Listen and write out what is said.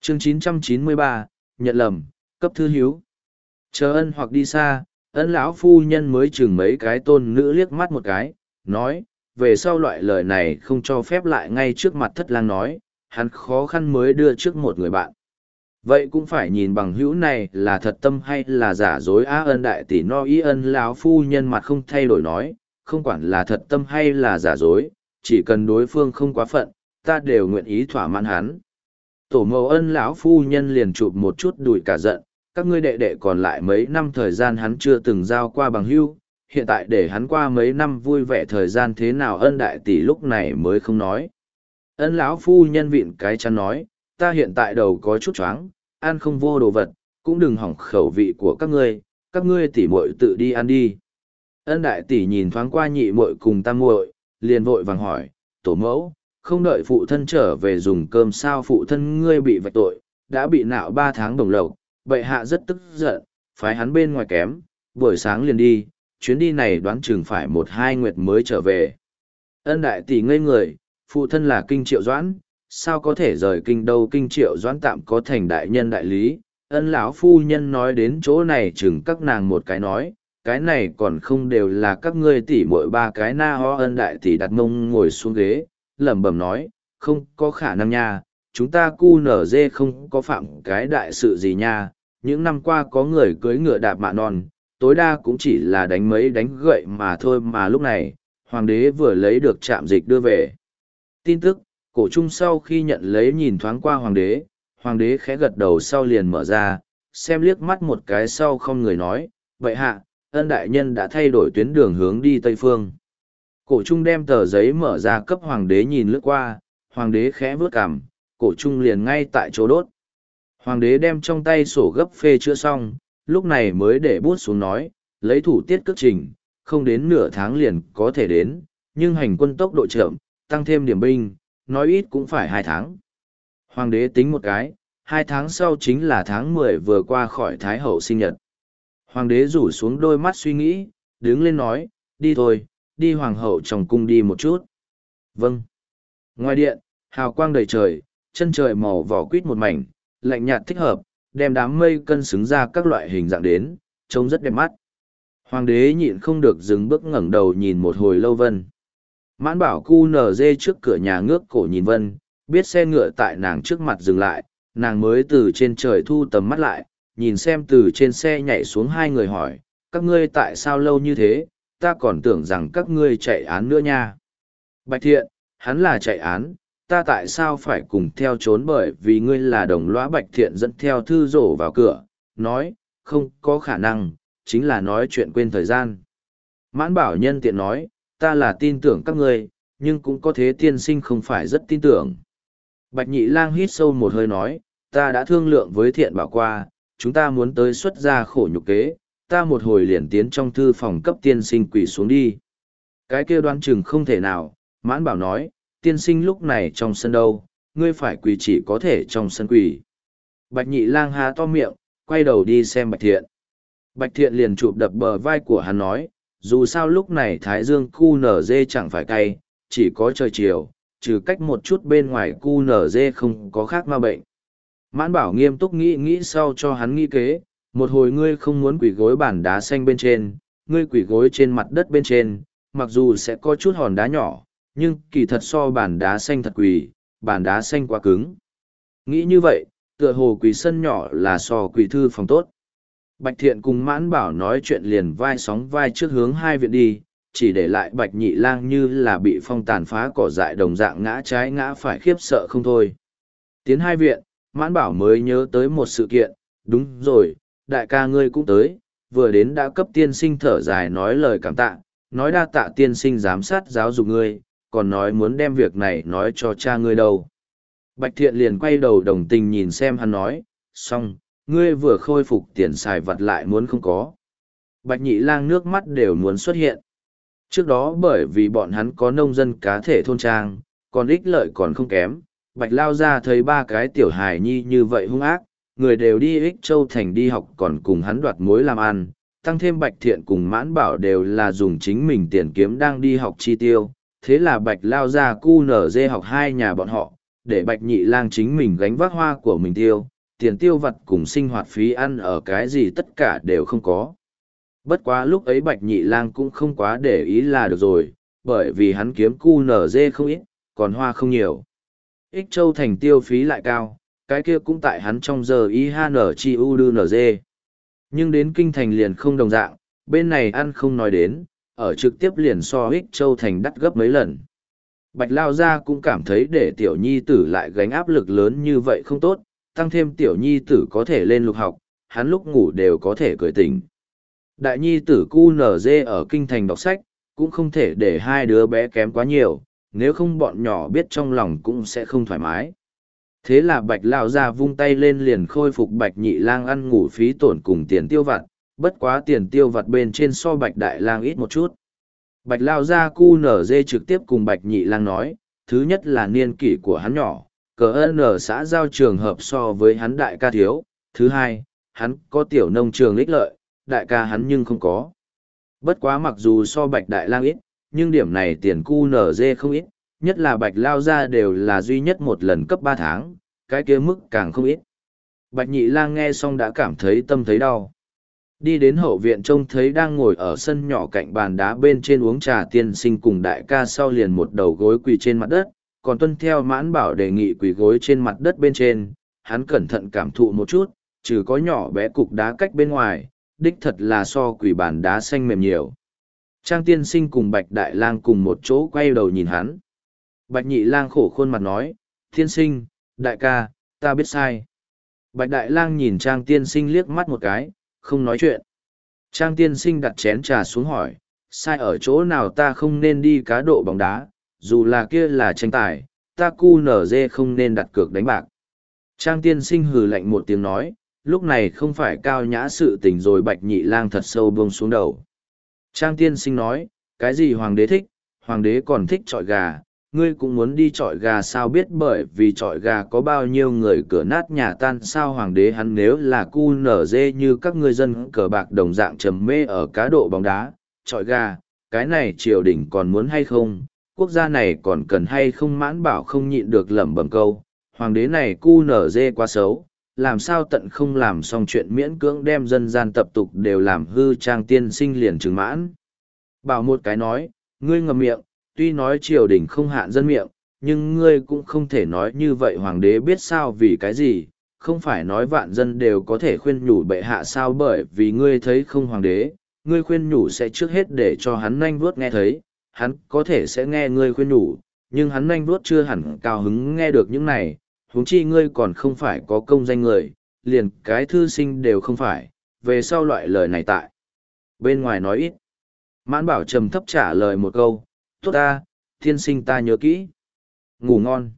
Chương 993, nhận lầm, cấp thư hiếu. Chờ ân hoặc đi xa, ân lão phu nhân mới chừng mấy cái tôn nữ liếc mắt một cái, nói, về sau loại lời này không cho phép lại ngay trước mặt thất lang nói, hắn khó khăn mới đưa trước một người bạn. Vậy cũng phải nhìn bằng hữu này là thật tâm hay là giả dối. Á ân đại tỷ no ý ân lão phu nhân mặt không thay đổi nói, không quản là thật tâm hay là giả dối, chỉ cần đối phương không quá phận, ta đều nguyện ý thỏa mãn hắn. Tổ mẫu ân lão phu nhân liền chụp một chút đùi cả giận, các ngươi đệ đệ còn lại mấy năm thời gian hắn chưa từng giao qua bằng hữu, hiện tại để hắn qua mấy năm vui vẻ thời gian thế nào. Ân đại tỷ lúc này mới không nói. Ân lão phu nhân vịn cái chắn nói, ta hiện tại đầu có chút choáng, ăn không vô đồ vật, cũng đừng hỏng khẩu vị của các ngươi tỉ muội tự đi ăn đi. Ân đại tỷ nhìn thoáng qua nhị muội cùng tam muội, liền vội vàng hỏi, tổ mẫu, không đợi phụ thân trở về dùng cơm sao? Phụ thân ngươi bị vạch tội, đã bị nạo 3 tháng đồng lộc, bệ hạ rất tức giận, phái hắn bên ngoài kém, buổi sáng liền đi, chuyến đi này đoán chừng phải 1-2 nguyệt mới trở về. Ân đại tỷ ngây người, phụ thân là Kinh Triệu Doãn, sao có thể rời kinh đâu? Kinh Triệu Doãn tạm có thành đại nhân đại lý. Ân lão phu nhân nói đến chỗ này chừng các nàng một cái nói, cái này còn không đều là các ngươi tỷ muội 3 cái na ho. Ân đại tỷ đặt mông ngồi xuống ghế, lẩm bẩm nói, không có khả năng nha, chúng ta cu nở dê không có phạm cái đại sự gì nha, những năm qua có người cưới ngựa đạp mạ non, tối đa cũng chỉ là đánh mấy đánh gậy mà thôi. Mà lúc này, hoàng đế vừa lấy được trạm dịch đưa về tin tức. Cổ trung sau khi nhận lấy nhìn thoáng qua hoàng đế khẽ gật đầu sau liền mở ra, xem liếc mắt một cái sau không người nói, vậy hạ, ân đại nhân đã thay đổi tuyến đường hướng đi Tây Phương. Cổ trung đem tờ giấy mở ra cấp hoàng đế nhìn lướt qua, hoàng đế khẽ vướt cằm, cổ trung liền ngay tại chỗ đốt. Hoàng đế đem trong tay sổ gấp phê chữa xong, lúc này mới để bút xuống nói, lấy thủ tiết cước trình, không đến nửa tháng liền có thể đến, nhưng hành quân tốc độ chậm, tăng thêm điểm binh, nói ít cũng phải 2 tháng. Hoàng đế tính một cái, 2 tháng sau chính là tháng 10 vừa qua khỏi Thái Hậu sinh nhật. Hoàng đế rủ xuống đôi mắt suy nghĩ, đứng lên nói, đi thôi, đi Hoàng hậu trong cung đi một chút. Vâng. Ngoài điện, hào quang đầy trời, chân trời màu vỏ quýt một mảnh, lạnh nhạt thích hợp, đem đám mây cân xứng ra các loại hình dạng đến, trông rất đẹp mắt. Hoàng đế nhịn không được dừng bước ngẩng đầu nhìn một hồi lâu vân. Mãn bảo cu nở dê trước cửa nhà ngước cổ nhìn vân, biết xe ngựa tại nàng trước mặt dừng lại, nàng mới từ trên trời thu tầm mắt lại, nhìn xem từ trên xe nhảy xuống 2 người hỏi, các ngươi tại sao lâu như thế, ta còn tưởng rằng các ngươi chạy án nữa nha. Bạch Thiện, hắn là chạy án, ta tại sao phải cùng theo trốn? Bởi vì ngươi là đồng lõa. Bạch Thiện dẫn theo thư rổ vào cửa, nói, không có khả năng, chính là nói chuyện quên thời gian. Mãn bảo nhân tiện nói, ta là tin tưởng các ngươi, nhưng cũng có thế tiên sinh không phải rất tin tưởng. Bạch Nhị Lang hít sâu một hơi nói, ta đã thương lượng với Thiện Bảo qua, chúng ta muốn tới xuất ra khổ nhục kế, ta một hồi liền tiến trong thư phòng cấp tiên sinh quỳ xuống đi. Cái kia đoán chừng không thể nào. Mãn bảo nói, tiên sinh lúc này trong sân đâu, ngươi phải quỳ chỉ có thể trong sân quỳ. Bạch Nhị Lang há to miệng, quay đầu đi xem Bạch Thiện. Bạch Thiện liền chụp đập bờ vai của hắn nói, dù sao lúc này Thái Dương cu nở dê chẳng phải cay, chỉ có trời chiều, trừ cách một chút bên ngoài cu nở dê không có khác ma bệnh. Mãn bảo nghiêm túc nghĩ nghĩ sau cho hắn nghĩ kế, một hồi ngươi không muốn quỳ gối bàn đá xanh bên trên, ngươi quỳ gối trên mặt đất bên trên, mặc dù sẽ có chút hòn đá nhỏ, nhưng kỳ thật so bàn đá xanh thật quỳ, bàn đá xanh quá cứng. Nghĩ như vậy, tựa hồ quỳ sân nhỏ là so quỳ thư phòng tốt. Bạch Thiện cùng Mãn Bảo nói chuyện liền vai sóng vai trước hướng 2 viện đi, chỉ để lại Bạch Nhị Lang như là bị phong tàn phá cỏ dại đồng dạng ngã trái ngã phải khiếp sợ không thôi. Tiến 2 viện, Mãn Bảo mới nhớ tới một sự kiện, đúng rồi, đại ca ngươi cũng tới, vừa đến đã cấp tiên sinh thở dài nói lời cảm tạ, nói đa tạ tiên sinh giám sát giáo dục ngươi, còn nói muốn đem việc này nói cho cha ngươi đâu. Bạch Thiện liền quay đầu đồng tình nhìn xem hắn nói, xong, ngươi vừa khôi phục tiền xài vặt lại muốn không có. Bạch Nhị Lang nước mắt đều muốn xuất hiện. Trước đó bởi vì bọn hắn có nông dân cá thể thôn trang, còn ích lợi còn không kém, Bạch Lao ra thấy 3 cái tiểu hài nhi như vậy hung ác, người đều đi Ích Châu Thành đi học còn cùng hắn đoạt mối làm ăn, tăng thêm Bạch Thiện cùng Mãn Bảo đều là dùng chính mình tiền kiếm đang đi học chi tiêu, thế là Bạch Lao ra cu nở dê học 2 nhà bọn họ, để Bạch Nhị Lang chính mình gánh vác hoa của mình tiêu, tiền tiêu vặt cùng sinh hoạt phí ăn ở cái gì tất cả đều không có. Bất quá lúc ấy Bạch Nhị Lang cũng không quá để ý là được rồi, bởi vì hắn kiếm cu nở dê không ít, còn hoa không nhiều. Ích Châu thành tiêu phí lại cao, cái kia cũng tại hắn trong giờ IHN chi u đư nở dê. Nhưng đến kinh thành liền không đồng dạng, bên này ăn không nói đến, ở trực tiếp liền so Ích Châu thành đắt gấp mấy lần. Bạch Lao Gia cũng cảm thấy để tiểu nhi tử lại gánh áp lực lớn như vậy không tốt, tăng thêm tiểu nhi tử có thể lên lục học, hắn lúc ngủ đều có thể cười tỉnh. Đại nhi tử cu nở dê ở kinh thành đọc sách, cũng không thể để hai đứa bé kém quá nhiều, nếu không bọn nhỏ biết trong lòng cũng sẽ không thoải mái. Thế là Bạch Lao Gia vung tay lên liền khôi phục Bạch Nhị Lang ăn ngủ phí tổn cùng tiền tiêu vặt, bất quá tiền tiêu vặt bên trên so Bạch Đại Lang ít một chút. Bạch Lao Gia cu nở dê trực tiếp cùng Bạch Nhị Lang nói, thứ nhất là niên kỷ của hắn nhỏ, cờ ơn ở xã giao trường hợp so với hắn đại ca thiếu, thứ hai, hắn có tiểu nông trường ích lợi, đại ca hắn nhưng không có. Bất quá mặc dù so Bạch Đại Lang ít, nhưng điểm này tiền cu nở dê không ít, nhất là Bạch Lao Gia đều là duy nhất một lần cấp 3 tháng, cái kia mức càng không ít. Bạch Nhị Lang nghe xong đã cảm thấy tâm thấy đau. Đi đến hậu viện trông thấy đang ngồi ở sân nhỏ cạnh bàn đá bên trên uống trà tiên sinh cùng đại ca sau liền một đầu gối quỳ trên mặt đất, còn tuân theo Mãn Bảo đề nghị quỳ gối trên mặt đất bên trên, hắn cẩn thận cảm thụ một chút, trừ có nhỏ bé cục đá cách bên ngoài, đích thật là so quỳ bàn đá xanh mềm nhiều. Trang tiên sinh cùng Bạch Đại Lang cùng một chỗ quay đầu nhìn hắn. Bạch Nhị Lang khổ khuôn mặt nói, tiên sinh, đại ca, ta biết sai. Bạch Đại Lang nhìn Trang tiên sinh liếc mắt một cái, không nói chuyện. Trang tiên sinh đặt chén trà xuống hỏi, sai ở chỗ nào ta không nên đi cá độ bóng đá, dù là kia là tranh tài, ta cu nở dê không nên đặt cược đánh bạc. Trang tiên sinh hừ lạnh một tiếng nói, lúc này không phải cao nhã sự tình rồi. Bạch Nhị Lang thật sâu buông xuống đầu. Trang tiên sinh nói, cái gì hoàng đế thích, hoàng đế còn thích chọi gà, ngươi cũng muốn đi chọi gà sao, biết bởi vì chọi gà có bao nhiêu người cửa nát nhà tan sao. Hoàng đế hắn nếu là cu nở dê như các ngươi dân cờ bạc đồng dạng trầm mê ở cá độ bóng đá, chọi gà, cái này triều đình còn muốn hay không, quốc gia này còn cần hay không. Mãn Bảo không nhịn được lẩm bẩm câu, hoàng đế này cu nở dê quá xấu, làm sao tận không làm xong chuyện miễn cưỡng đem dân gian tập tục đều làm hư. Trang tiên sinh liền trừng Mãn Bảo một cái nói, ngươi ngậm miệng, tuy nói triều đình không hạn dân miệng, nhưng ngươi cũng không thể nói như vậy. Hoàng đế biết sao vì cái gì, không phải nói vạn dân đều có thể khuyên nhủ bệ hạ sao, bởi vì ngươi thấy không hoàng đế, ngươi khuyên nhủ sẽ trước hết để cho hắn nanh vuốt nghe thấy, hắn có thể sẽ nghe ngươi khuyên nhủ, nhưng hắn nanh vuốt chưa hẳn cao hứng nghe được những này, huống chi ngươi còn không phải có công danh người, liền cái thư sinh đều không phải, về sau loại lời này tại bên ngoài nói ít. Mãn Bảo trầm thấp trả lời một câu, tốt ta, tiên sinh ta nhớ kỹ. Ngủ ngon.